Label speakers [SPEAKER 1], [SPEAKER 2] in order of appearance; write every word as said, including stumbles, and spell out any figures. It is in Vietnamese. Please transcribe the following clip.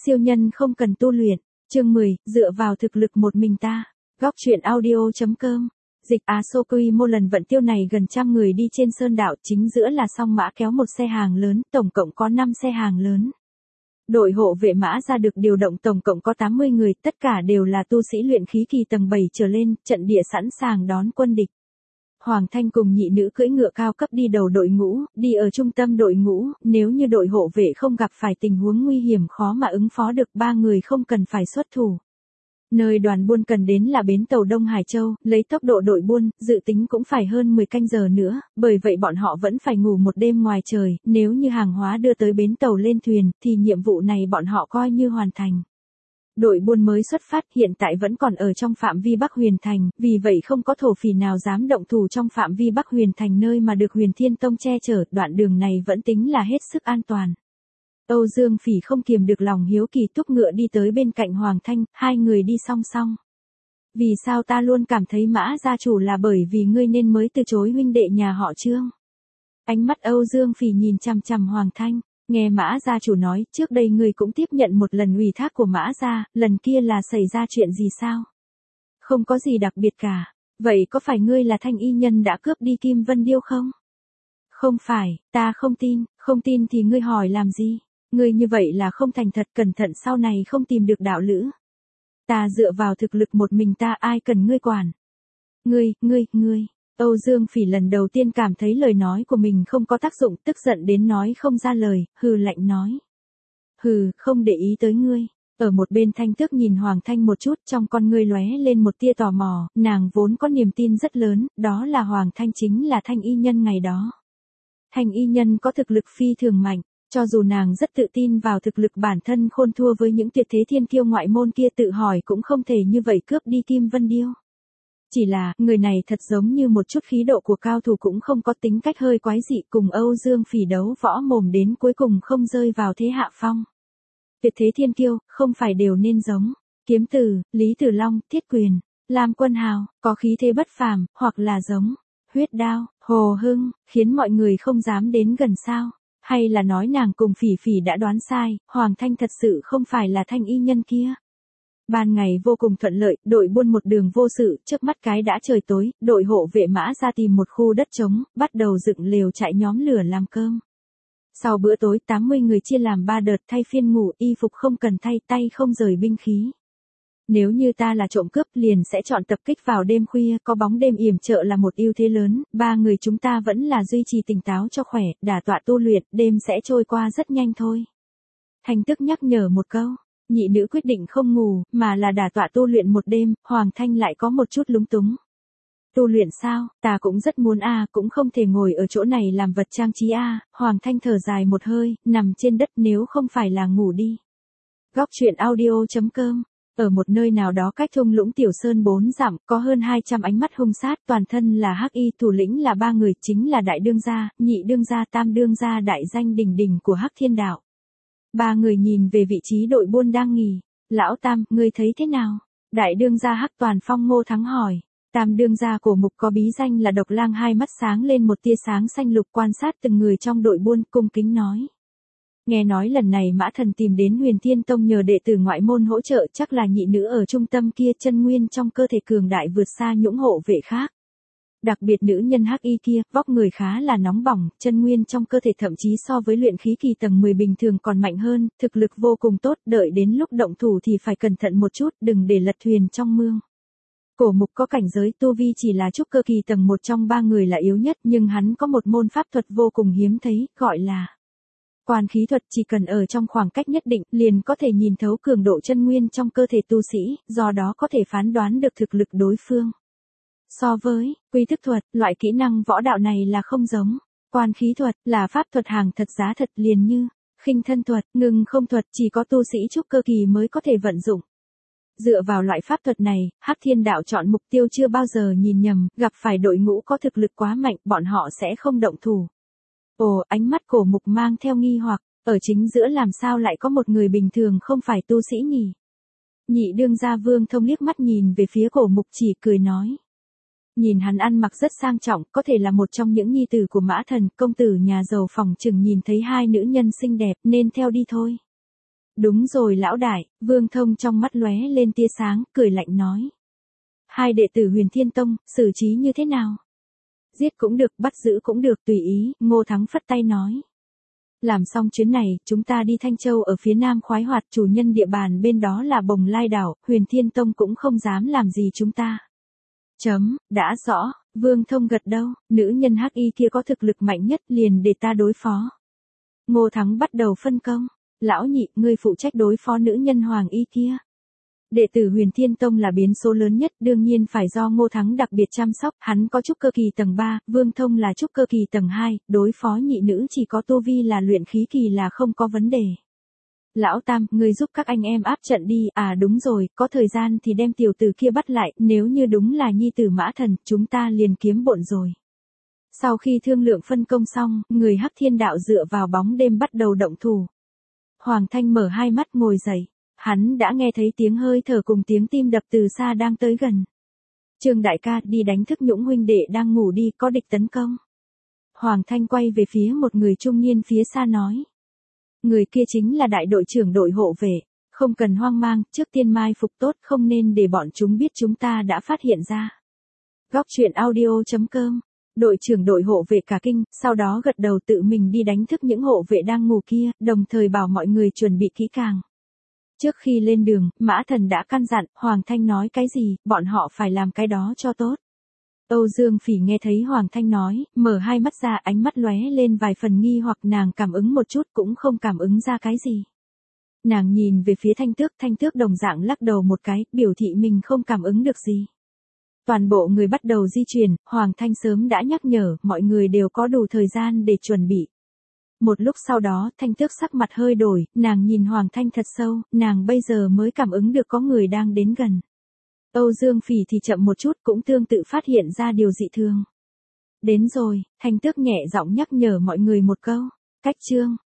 [SPEAKER 1] Siêu nhân không cần tu luyện. Chương mười, dựa vào thực lực một mình ta. Góc truyện audio.com. Dịch Á Sô Quy Mô lần vận tiêu này gần trăm người đi trên sơn đạo, chính giữa là song mã kéo một xe hàng lớn, tổng cộng có năm xe hàng lớn. Đội hộ vệ mã ra được điều động tổng cộng có tám mươi người, tất cả đều là tu sĩ luyện khí kỳ tầng bảy trở lên, trận địa sẵn sàng đón quân địch. Hoàng Thanh cùng nhị nữ cưỡi ngựa cao cấp đi đầu đội ngũ, đi ở trung tâm đội ngũ, nếu như đội hộ vệ không gặp phải tình huống nguy hiểm khó mà ứng phó được, ba người không cần phải xuất thủ. Nơi đoàn buôn cần đến là bến tàu Đông Hải Châu, lấy tốc độ đội buôn, dự tính cũng phải hơn mười canh giờ nữa, bởi vậy bọn họ vẫn phải ngủ một đêm ngoài trời, nếu như hàng hóa đưa tới bến tàu lên thuyền, thì nhiệm vụ này bọn họ coi như hoàn thành. Đội buôn mới xuất phát hiện tại vẫn còn ở trong phạm vi Bắc Huyền Thành, vì vậy không có thổ phỉ nào dám động thủ trong phạm vi Bắc Huyền Thành nơi mà được Huyền Thiên Tông che chở, đoạn đường này vẫn tính là hết sức an toàn. Âu Dương Phỉ không kiềm được lòng hiếu kỳ thúc ngựa đi tới bên cạnh Hoàng Thanh, hai người đi song song. Vì sao ta luôn cảm thấy Mã gia chủ là bởi vì ngươi nên mới từ chối huynh đệ nhà họ Trương? Ánh mắt Âu Dương Phỉ nhìn chằm chằm Hoàng Thanh, nghe Mã gia chủ nói, trước đây ngươi cũng tiếp nhận một lần ủy thác của Mã gia, lần kia là xảy ra chuyện gì sao? Không có gì đặc biệt cả, vậy có phải ngươi là Thanh y nhân đã cướp đi Kim Vân Điêu không? Không phải, ta không tin, không tin thì ngươi hỏi làm gì? Ngươi như vậy là không thành thật, cẩn thận sau này không tìm được đạo lữ. Ta dựa vào thực lực một mình ta, ai cần ngươi quản. Ngươi, ngươi, ngươi. Âu Dương Phỉ lần đầu tiên cảm thấy lời nói của mình không có tác dụng, tức giận đến nói không ra lời, hừ lạnh nói. Hừ, không để ý tới ngươi. Ở một bên Thanh Tước nhìn Hoàng Thanh một chút, trong con ngươi lóe lên một tia tò mò, nàng vốn có niềm tin rất lớn, đó là Hoàng Thanh chính là Thanh y nhân ngày đó. Thanh y nhân có thực lực phi thường mạnh. Cho dù nàng rất tự tin vào thực lực bản thân khôn thua với những tuyệt thế thiên kiêu ngoại môn kia, tự hỏi cũng không thể như vậy cướp đi Kim Vân Điêu. Chỉ là, người này thật giống như một chút khí độ của cao thủ, cũng không có tính cách hơi quái dị, cùng Âu Dương Phỉ đấu võ mồm đến cuối cùng không rơi vào thế hạ phong. Tuyệt thế thiên kiêu, không phải đều nên giống Kiếm Tử, Lý Tử Long, Thiết Quyền, Lam Quân Hào, có khí thế bất phàm, hoặc là giống Huyết Đao, Hồ Hưng, khiến mọi người không dám đến gần sao? Hay là nói nàng cùng Phỉ Phỉ đã đoán sai, Hoàng Thanh thật sự không phải là Thanh y nhân kia. Ban ngày vô cùng thuận lợi, đội buôn một đường vô sự, trước mắt cái đã trời tối, đội hộ vệ mã ra tìm một khu đất trống, bắt đầu dựng lều trại nhóm lửa làm cơm. Sau bữa tối, tám mươi người chia làm ba đợt thay phiên ngủ, y phục không cần thay, tay không rời binh khí. Nếu như ta là trộm cướp liền sẽ chọn tập kích vào đêm khuya, có bóng đêm yểm trợ là một ưu thế lớn, ba người chúng ta vẫn là duy trì tỉnh táo cho khỏe, đả tọa tu luyện, đêm sẽ trôi qua rất nhanh thôi. Thanh Tước nhắc nhở một câu, nhị nữ quyết định không ngủ, mà là đả tọa tu luyện một đêm, Hoàng Thanh lại có một chút lúng túng. Tu luyện sao, ta cũng rất muốn a à, cũng không thể ngồi ở chỗ này làm vật trang trí a à. Hoàng Thanh thở dài một hơi, nằm trên đất nếu không phải là ngủ đi. Góc truyện audio.com. Ở một nơi nào đó cách thung lũng Tiểu Sơn bốn dặm, có hơn hai trăm ánh mắt hung sát, toàn thân là hắc y, thủ lĩnh là ba người, chính là đại đương gia, nhị đương gia, tam đương gia, đại danh đỉnh đỉnh của Hắc Thiên Đạo. Ba người nhìn về vị trí đội buôn đang nghỉ. Lão Tam, ngươi thấy thế nào? Đại đương gia Hắc Toàn Phong Ngô Thắng hỏi. Tam đương gia Cổ Mục có bí danh là Độc Lang, hai mắt sáng lên một tia sáng xanh lục, quan sát từng người trong đội buôn, cung kính nói. Nghe nói lần này Mã Thần tìm đến Huyền Thiên Tông nhờ đệ tử ngoại môn hỗ trợ, chắc là nhị nữ ở trung tâm kia chân nguyên trong cơ thể cường đại vượt xa những hộ vệ khác. Đặc biệt nữ nhân hắc y kia, vóc người khá là nóng bỏng, chân nguyên trong cơ thể thậm chí so với luyện khí kỳ tầng mười bình thường còn mạnh hơn, thực lực vô cùng tốt, đợi đến lúc động thủ thì phải cẩn thận một chút, đừng để lật thuyền trong mương. Cổ Mục có cảnh giới tu vi chỉ là trúc cơ kỳ tầng một trong ba người là yếu nhất, nhưng hắn có một môn pháp thuật vô cùng hiếm thấy, gọi là Quan khí thuật, chỉ cần ở trong khoảng cách nhất định, liền có thể nhìn thấu cường độ chân nguyên trong cơ thể tu sĩ, do đó có thể phán đoán được thực lực đối phương. So với quy thức thuật, loại kỹ năng võ đạo này là không giống. Quan khí thuật là pháp thuật hàng thật giá thật, liền như khinh thân thuật, ngừng không thuật, chỉ có tu sĩ trúc cơ kỳ mới có thể vận dụng. Dựa vào loại pháp thuật này, Hắc Thiên Đạo chọn mục tiêu chưa bao giờ nhìn nhầm, gặp phải đội ngũ có thực lực quá mạnh, bọn họ sẽ không động thủ. Ồ, ánh mắt Cổ Mục mang theo nghi hoặc, ở chính giữa làm sao lại có một người bình thường không phải tu sĩ nhỉ? Nhị đương gia Vương Thông liếc mắt nhìn về phía Cổ Mục, chỉ cười nói. Nhìn hắn ăn mặc rất sang trọng, có thể là một trong những nhi tử của Mã Thần, công tử nhà giàu, phòng chừng nhìn thấy hai nữ nhân xinh đẹp nên theo đi thôi. Đúng rồi lão đại, Vương Thông trong mắt lóe lên tia sáng, cười lạnh nói. Hai đệ tử Huyền Thiên Tông, xử trí như thế nào? Giết cũng được, bắt giữ cũng được, tùy ý, Ngô Thắng phất tay nói. Làm xong chuyến này, chúng ta đi Thanh Châu ở phía nam khoái hoạt, chủ nhân địa bàn bên đó là Bồng Lai đảo, Huyền Thiên Tông cũng không dám làm gì chúng ta. Chấm, đã rõ, Vương Thông gật đầu, nữ nhân hắc y kia có thực lực mạnh nhất liền để ta đối phó. Ngô Thắng bắt đầu phân công, lão nhị, ngươi phụ trách đối phó nữ nhân hoàng y kia. Đệ tử Huyền Thiên Tông là biến số lớn nhất, đương nhiên phải do Ngô Thắng đặc biệt chăm sóc, hắn có trúc cơ kỳ tầng ba, Vương Thông là trúc cơ kỳ tầng hai, đối phó nhị nữ chỉ có tu vi là luyện khí kỳ là không có vấn đề. Lão Tam, ngươi giúp các anh em áp trận đi, à đúng rồi, có thời gian thì đem tiểu tử kia bắt lại, nếu như đúng là nhi tử Mã Thần, chúng ta liền kiếm bộn rồi. Sau khi thương lượng phân công xong, người Hắc Thiên Đạo dựa vào bóng đêm bắt đầu động thủ. Hoàng Thanh mở hai mắt ngồi dậy. Hắn đã nghe thấy tiếng hơi thở cùng tiếng tim đập từ xa đang tới gần. Trương đại ca đi đánh thức Nhũng huynh đệ đang ngủ đi, có địch tấn công. Hoàng Thanh quay về phía một người trung niên phía xa nói. Người kia chính là đại đội trưởng đội hộ vệ, không cần hoang mang, trước tiên mai phục tốt, không nên để bọn chúng biết chúng ta đã phát hiện ra. Góc truyện audio chấm com. Đội trưởng đội hộ vệ cả kinh, sau đó gật đầu tự mình đi đánh thức những hộ vệ đang ngủ kia, đồng thời bảo mọi người chuẩn bị kỹ càng. Trước khi lên đường, Mã Thần đã căn dặn, Hoàng Thanh nói cái gì, bọn họ phải làm cái đó cho tốt. Âu Dương Phỉ nghe thấy Hoàng Thanh nói, mở hai mắt ra, ánh mắt lóe lên vài phần nghi hoặc, nàng cảm ứng một chút cũng không cảm ứng ra cái gì. Nàng nhìn về phía Thanh Tước, Thanh Tước đồng dạng lắc đầu một cái, biểu thị mình không cảm ứng được gì. Toàn bộ người bắt đầu di chuyển, Hoàng Thanh sớm đã nhắc nhở, mọi người đều có đủ thời gian để chuẩn bị. Một lúc sau đó, Thanh Tước sắc mặt hơi đổi, nàng nhìn Hoàng Thanh thật sâu, nàng bây giờ mới cảm ứng được có người đang đến gần. Âu Dương Phỉ thì chậm một chút, cũng tương tự phát hiện ra điều dị thường. Đến rồi, Thanh Tước nhẹ giọng nhắc nhở mọi người một câu. Cách chương.